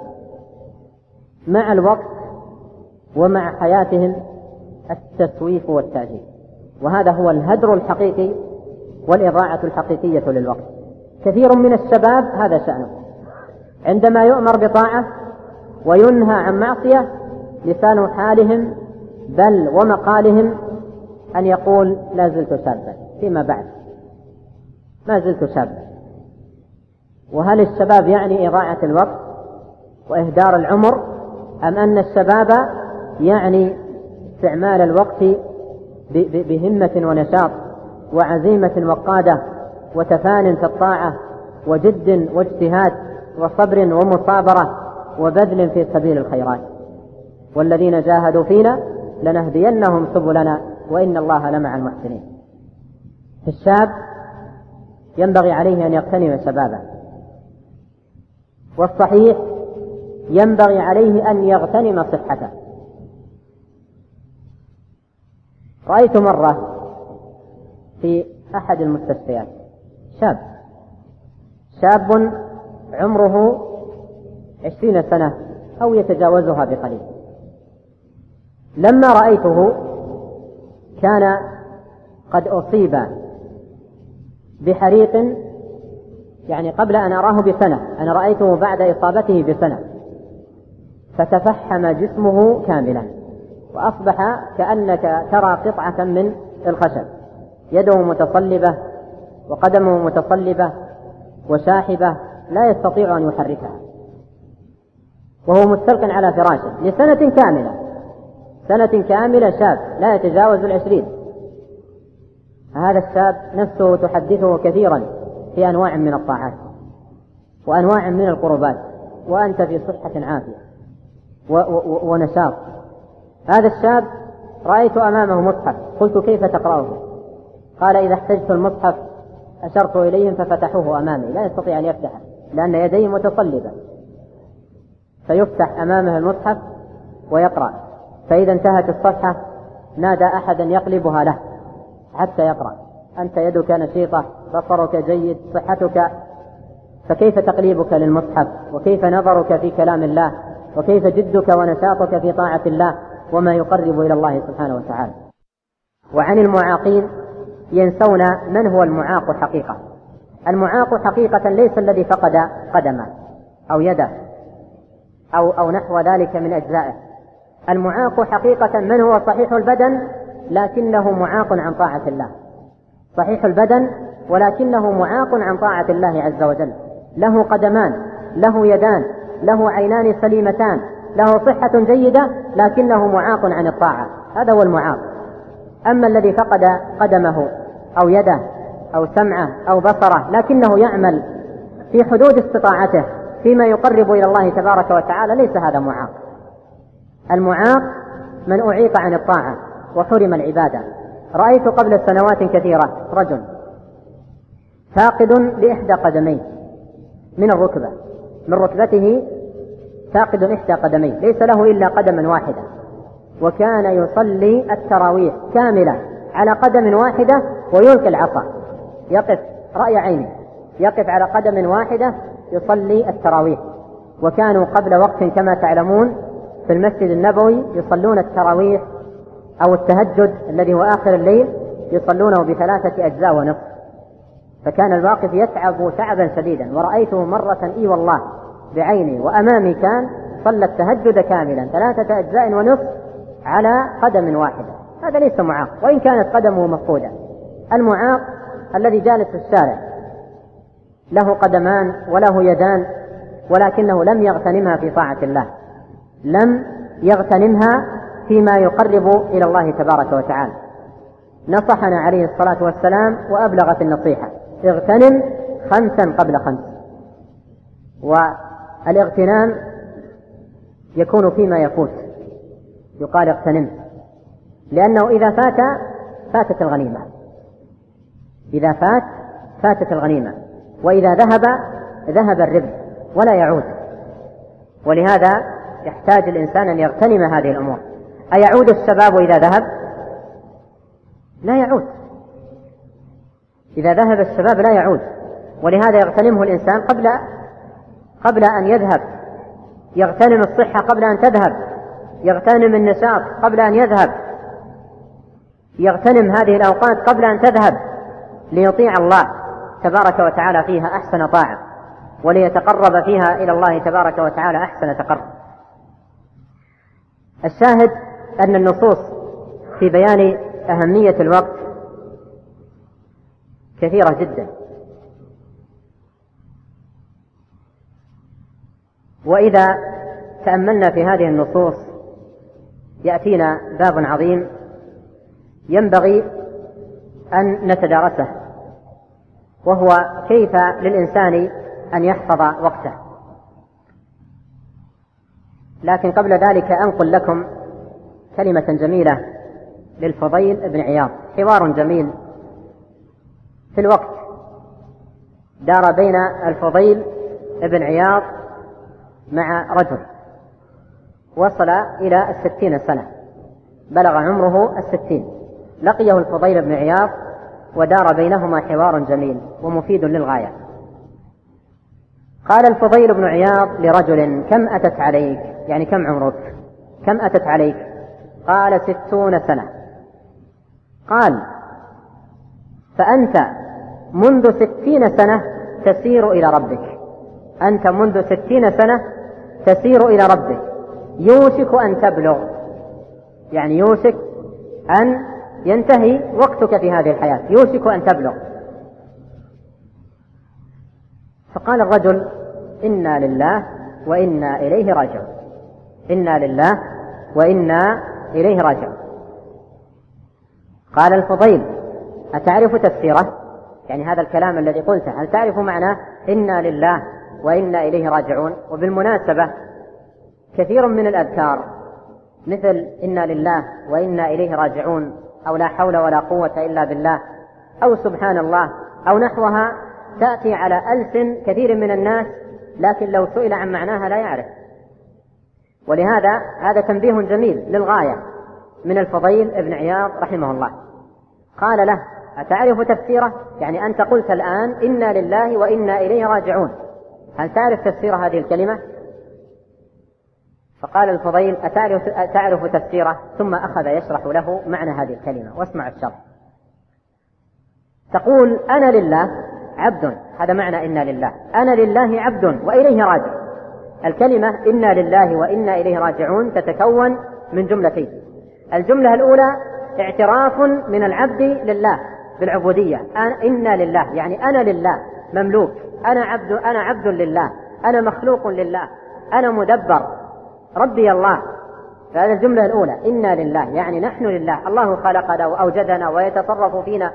مع الوقت ومع حياتهم التسويف والتأجيل، وهذا هو الهدر الحقيقي والإضاعة الحقيقية للوقت. كثير من الشباب هذا شأنه، عندما يؤمر بطاعة وينهى عن معصية لسان حالهم بل ومقالهم أن يقول لا زلت شابا، فيما بعد ما زلت شابا. وهل الشباب يعني إضاعة الوقت وإهدار العمر، أم أن الشباب يعني استعمال الوقت بهمة ونشاط وعزيمة وقادة وتفان في الطاعة وجد واجتهاد وصبر ومصابرة وبذل في سبيل الخيرات؟ والذين جاهدوا فينا لنهدينهم سبلنا وإن الله لمع المحسنين. الشاب ينبغي عليه أن يغتنم شبابه، والصحيح ينبغي عليه أن يغتنم صحته. رأيت مرة في أحد المستشفيات شاب عمره 20 سنة أو يتجاوزها بقليل. لما رأيته كان قد أصيب بحريق، يعني قبل أن أراه بسنة، أنا رأيته بعد إصابته بسنة، فتفحم جسمه كاملا وأصبح كأنك ترى قطعة من الخشب، يده متصلبة وقدمه متصلبة وشاحبة لا يستطيع أن يحركها، وهو مستلق على فراشه لسنة كاملة، سنة كاملة، شاب لا يتجاوز 20. هذا الشاب نفسه تحدثه كثيرا في أنواع من الطاعات وأنواع من القربات، وأنت في صحة عافية ونشاط. هذا الشاب رأيت أمامه مصحف، قلت كيف تقرأه؟ قال إذا احتجت المصحف أشرت إليهم ففتحوه أمامي، لا يستطيع أن يفتحه لأن يديه متصلبة، فيفتح أمامه المصحف ويقرأ، فإذا انتهت الصفحة نادى أحدا يقلبها له حتى يقرأ. أنت يدك نشيطة، بصرك جيد، صحتك، فكيف تقليبك للمصحف؟ وكيف نظرك في كلام الله؟ وكيف جدك ونشاطك في طاعة الله وما يقرب إلى الله سبحانه وتعالى؟ وعن المعاقين ينسون من هو المعاق حقيقة. المعاق حقيقة ليس الذي فقد قدمه أو يده أو نحو ذلك من أجزائه. المعاق حقيقة من هو صحيح البدن لكنه معاق عن طاعة الله، صحيح البدن ولكنه معاق عن طاعة الله عز وجل، له قدمان، له يدان، له عينان سليمتان، له صحة جيدة لكنه معاق عن الطاعة، هذا هو المعاق. أما الذي فقد قدمه أو يده أو سمعه أو بصره لكنه يعمل في حدود استطاعته فيما يقرب إلى الله تبارك وتعالى، ليس هذا معاق. المعاق من أعيق عن الطاعة وحرم العبادة. رأيت قبل سنوات كثيرة رجل فاقد لإحدى قدميه من الركبة، من ركبته فاقد إحدى قدميه، ليس له إلا قدما واحدة، وكان يصلي التراويح كاملة على قدم واحدة ويلقي العصا، يقف رأي عينه، يقف على قدم واحدة يصلي التراويح. وكانوا قبل وقت كما تعلمون في المسجد النبوي يصلون التراويح أو التهجد الذي هو آخر الليل يصلونه ب3 أجزاء ونصف، فكان الواقف يتعب تعبا شديدا. ورأيته مرة إي والله بعيني وأمامي كان صلى التهجد كاملا 3 أجزاء ونصف على قدم واحدة. هذا ليس معاق وإن كانت قدمه مفقودة. المعاق الذي جالس في الشارع له قدمان وله يدان ولكنه لم يغتنمها في طاعة الله، لم يغتنمها فيما يقرب إلى الله تبارك وتعالى. نصحنا عليه الصلاة والسلام وأبلغت النصيحة: اغتنم 5 قبل 5. والاغتنام يكون فيما يفوت، يقال اغتنم، لأنه إذا فاتت الغنيمة، إذا فاتت الغنيمة، وإذا ذهب الربح ولا يعود. ولهذا يحتاج الإنسان أن يغتنم هذه الأمور. أيعود الشباب إذا ذهب؟ لا يعود. إذا ذهب الشباب لا يعود، ولهذا يغتنمه الإنسان قبل أن يذهب، يغتنم الصحة قبل أن تذهب، يغتنم النشاط قبل أن يذهب، يغتنم هذه الأوقات قبل أن تذهب، ليطيع الله تبارك وتعالى فيها أحسن طاعة، وليتقرب فيها إلى الله تبارك وتعالى أحسن تقرب. الشاهد أن النصوص في بيان أهمية الوقت كثيرة جدا، وإذا تأملنا في هذه النصوص يأتينا باب عظيم ينبغي أن نتدارسه، وهو كيف للإنسان أن يحفظ وقته. لكن قبل ذلك أنقل لكم كلمة جميلة للفضيل بن عياض، حوار جميل في الوقت دار بين الفضيل بن عياض مع رجل وصل إلى 60 سنة، بلغ عمره 60، لقيه الفضيل بن عياض ودار بينهما حوار جميل ومفيد للغاية. قال الفضيل بن عياض لرجل: كم أتت عليك؟ يعني كم عمرك؟ كم أتت عليك؟ قال: 60 سنة. قال: فأنت منذ 60 سنة تسير إلى ربك، أنت منذ 60 سنة تسير إلى ربك، يوشك أن تبلغ، يعني يوشك أن ينتهي وقتك في هذه الحياة، يوشك أن تبلغ. فقال الرجل: إنا لله وإنا إليه راجعون، إنا لله وإنا إليه راجعون. قال الفضيل: أتعرف تفسيره؟ يعني هذا الكلام الذي قلته هل تعرف معناه إنا لله وإنا إليه راجعون؟ وبالمناسبة كثير من الأذكار مثل إنا لله وإنا إليه راجعون، أو لا حول ولا قوة إلا بالله، أو سبحان الله، أو نحوها، تأتي على ألسن كثير من الناس، لكن لو سئل عن معناها لا يعرف. ولهذا هذا تنبيه جميل للغاية من الفضيل ابن عياض رحمه الله. قال له: أتعرف تفسيره؟ يعني أنت قلت الآن إنا لله وإنا إليه راجعون، هل تعرف تفسير هذه الكلمة؟ فقال الفضيل: أتعرف تفسيره؟ ثم أخذ يشرح له معنى هذه الكلمة، واسمع الشرح. تقول: أنا لله عبد، هذا معنى إنا لله، أنا لله عبد وإليه راجع. الكلمة إنا لله وإنا إليه راجعون تتكون من جملتين. الجملة الأولى اعتراف من العبد لله بالعبودية، إنا لله، يعني أنا لله مملوك، أنا عبد لله، أنا مخلوق لله، أنا مدبر، ربي الله. فهذه الجملة الأولى، إنا لله، يعني نحن لله، الله خلقنا وأوجدنا ويتصرف فينا.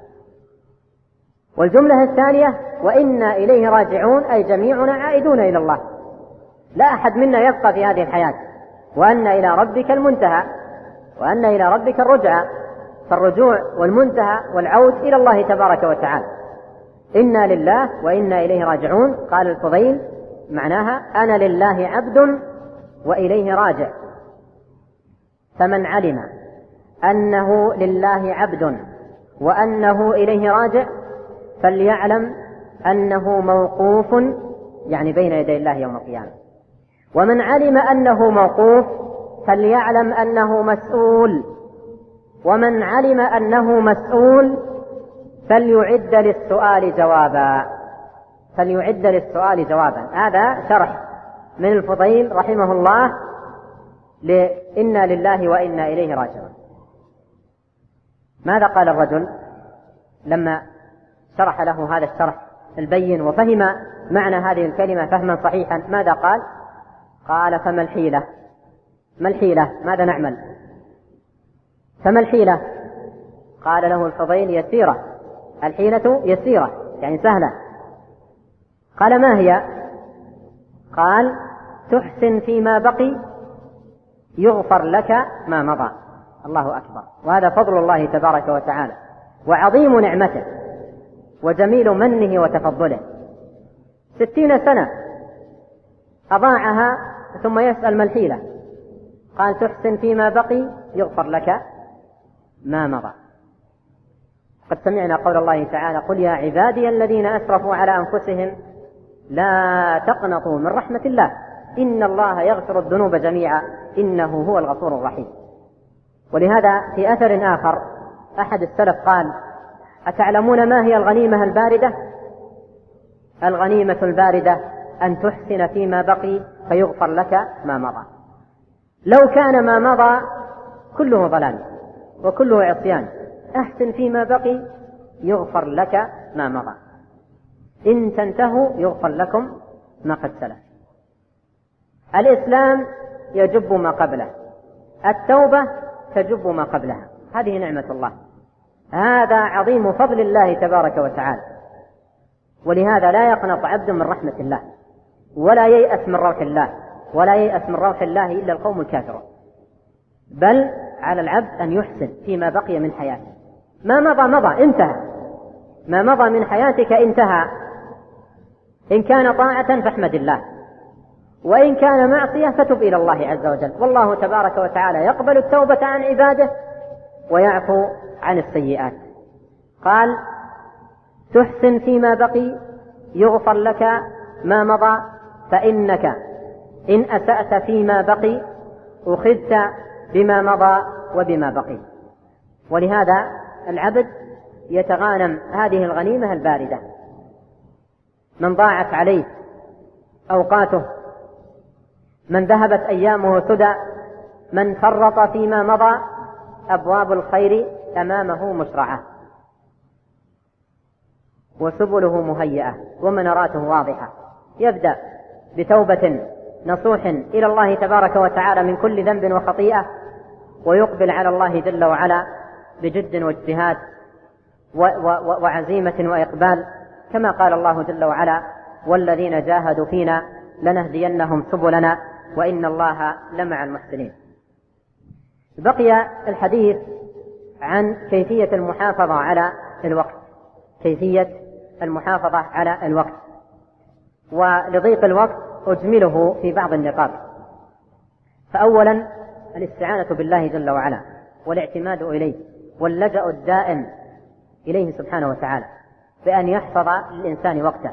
والجملة الثانية وإنا إليه راجعون، أي جميعنا عائدون إلى الله، لا أحد منا يبقى في هذه الحياة، وأن إلى ربك المنتهى، وأن إلى ربك الرجعى، فالرجوع والمنتهى والعود إلى الله تبارك وتعالى. إنا لله وإنا إليه راجعون. قال الفضيل: معناها أنا لله عبد وإليه راجع. فمن علم أنه لله عبد وأنه إليه راجع فليعلم أنه موقوف، يعني بين يدي الله يوم القيامة. ومن علم أنه موقوف فليعلم أنه مسؤول، ومن علم أنه مسؤول فليعد للسؤال جوابا، فليعد للسؤال جوابا. هذا شرح من الفضيل رحمه الله لإنا لله وإنا إليه راجعون. ماذا قال الرجل لما شرح له هذا الشرح البين وفهم معنى هذه الكلمة فهما صحيحا؟ ماذا قال؟ قال: فما الحيلة؟ ما الحيلة؟ ماذا نعمل؟ فما الحيلة؟ قال له الفضيل: يسيرة، الحيلة يسيرة، يعني سهلة. قال: ما هي؟ قال: تحسن فيما بقي يغفر لك ما مضى. الله أكبر. وهذا فضل الله تبارك وتعالى وعظيم نعمته وجميل منه وتفضله. 60 سنة أضاعها ثم يسأل ما الحيلة؟ قال تحسن فيما بقي يغفر لك ما مضى. قد سمعنا قول الله تعالى قل يا عبادي الذين أسرفوا على أنفسهم لا تقنطوا من رحمة الله إن الله يغفر الذنوب جميعا إنه هو الغفور الرحيم. ولهذا في أثر آخر أحد السلف قال أتعلمون ما هي الغنيمة الباردة؟ الغنيمة الباردة أن تحسن فيما بقي فيغفر لك ما مضى. لو كان ما مضى كله ضلال وكله عصيان، أحسن فيما بقي يغفر لك ما مضى. إن تنتهوا يغفر لكم ما قد سلف. الإسلام يجب ما قبله، التوبة تجب ما قبلها. هذه نعمة الله، هذا عظيم فضل الله تبارك وتعالى. ولهذا لا يقنط عبد من رحمة الله ولا ييأس من روح الله، ولا ييأس من روح الله إلا القوم الكافرون. بل على العبد أن يحسن فيما بقي من حياته. ما مضى مضى، انتهى. ما مضى من حياتك انتهى. إن كان طاعة فاحمد الله، وإن كان معصية فتب إلى الله عز وجل. والله تبارك وتعالى يقبل التوبة عن عباده ويعفو عن السيئات. قال تحسن فيما بقي يغفر لك ما مضى فإنك إن أسأت فيما بقي أخذت بما مضى وبما بقي. ولهذا العبد يتغانم هذه الغنيمة الباردة. من ضاعت عليه أوقاته، من ذهبت أيامه سدى، من فرط فيما مضى أبواب الخير أمامه مشرعة وسبله مهيئة ومناراته واضحة. يبدأ بتوبة نصوح إلى الله تبارك وتعالى من كل ذنب وخطيئة، ويقبل على الله جل وعلا بجد واجتهاد وعزيمة وإقبال، كما قال الله جل وعلا والذين جاهدوا فينا لنهدينهم سبلنا وإن الله لمع المحسنين. بقي الحديث عن كيفية المحافظة على الوقت، كيفية المحافظة على الوقت. ولضيق الوقت أجمله في بعض النقاط. فأولا الاستعانة بالله جل وعلا والاعتماد إليه واللجأ الدائم إليه سبحانه وتعالى بأن يحفظ للإنسان وقته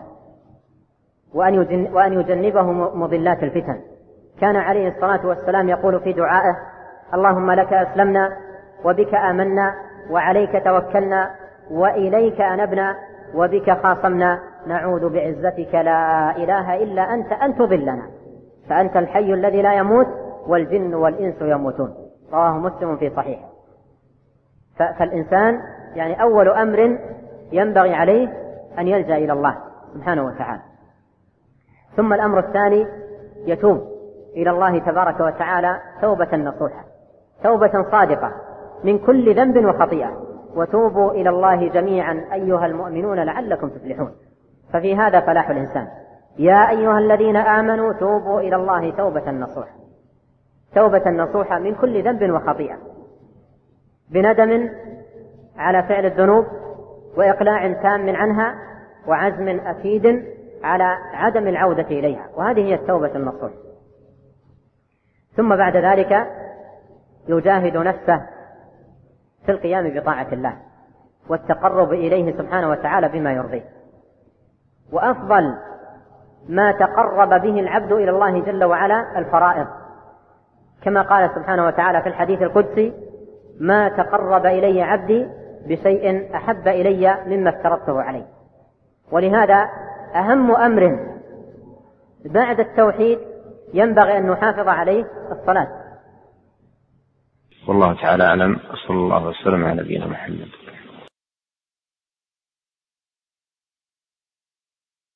وأن يجنبه مضلات الفتن. كان عليه الصلاة والسلام يقول في دعائه اللهم لك أسلمنا وبك آمنا وعليك توكلنا وإليك أنبنا وبك خاصمنا نعوذ بعزتك لا إله إلا أنت أن تضلنا فأنت الحي الذي لا يموت والجن والإنس يموتون. رواه مسلم في صحيحه. فالإنسان يعني أول أمر ينبغي عليه أن يلجأ إلى الله سبحانه وتعالى. ثم الأمر الثاني يتوب إلى الله تبارك وتعالى توبة نصوحة، توبة صادقة من كل ذنب وخطيئة. وتوبوا إلى الله جميعا أيها المؤمنون لعلكم تفلحون. ففي هذا فلاح الإنسان. يا أيها الذين آمنوا توبوا إلى الله توبة نصوحة، توبة نصوحة من كل ذنب وخطيئة، بندم على فعل الذنوب وإقلاع تام عنها وعزم أكيد على عدم العودة إليها، وهذه هي التوبة النصوح. ثم بعد ذلك يجاهد نفسه في القيام بطاعة الله والتقرب إليه سبحانه وتعالى بما يرضيه. وأفضل ما تقرب به العبد إلى الله جل وعلا الفرائض، كما قال سبحانه وتعالى في الحديث القدسي ما تقرب إلي عبدي بشيء أحب إلي مما افترضته عليه. ولهذا أهم أمر بعد التوحيد ينبغي أن نحافظ عليه الصلاة. والله تعالى أعلم. صلى الله وسلم على نبينا محمد.